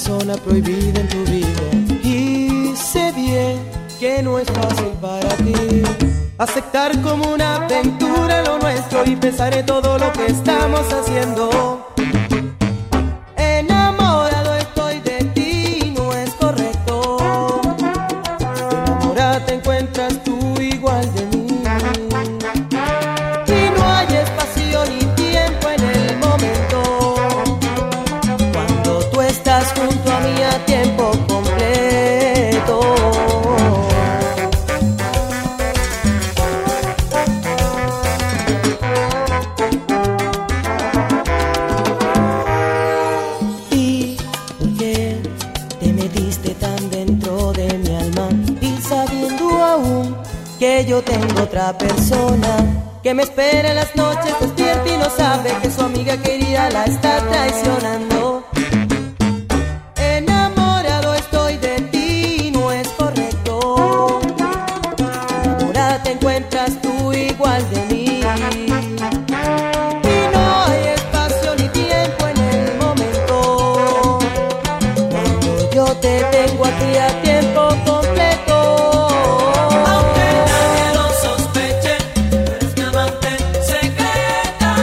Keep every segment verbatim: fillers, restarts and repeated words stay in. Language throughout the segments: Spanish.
persona prohibida en tu vida. Y sé bien que no es fácil para ti aceptar como una aventura lo nuestro y pensar en todo lo que estamos haciendo. Enamorado estoy de ti, no es correcto. Enamorada te encuentras tú igual de mí. Y no hay espacio ni tiempo en el momento cuando tú estás junto a mí a tiempo completo. ¿Y por qué te metiste tan dentro de mi alma? Y sabiendo aún que yo tengo otra persona que me espera en las noches despierta y no sabe que su amiga querida la está traicionando. Enamorado estoy de ti, no es correcto. Enamorada te encuentras tú igual de mí. Y no hay espacio ni tiempo en el momento cuando yo te tengo aquí a tiempo completo. Aunque nadie lo sospeche, tú eres mi amante secreta.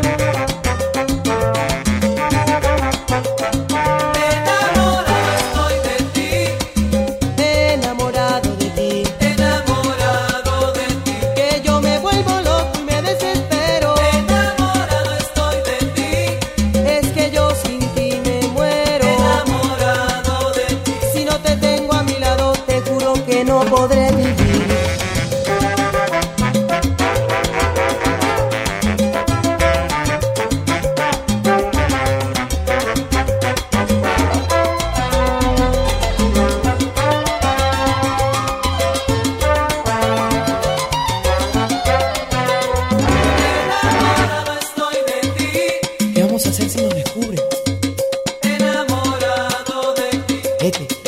Enamorado estoy de ti, Enamorado de ti, enamorado de ti. que yo me vuelvo loco y me desespero. Enamorado estoy de ti, Es que yo sin ti me muero. enamorado de ti. Si no te tengo a mi lado, te juro que no podré vivir. Enamorado estoy de ti, ¿Qué vamos a hacer si nos descubren? enamorado de ti. Vete.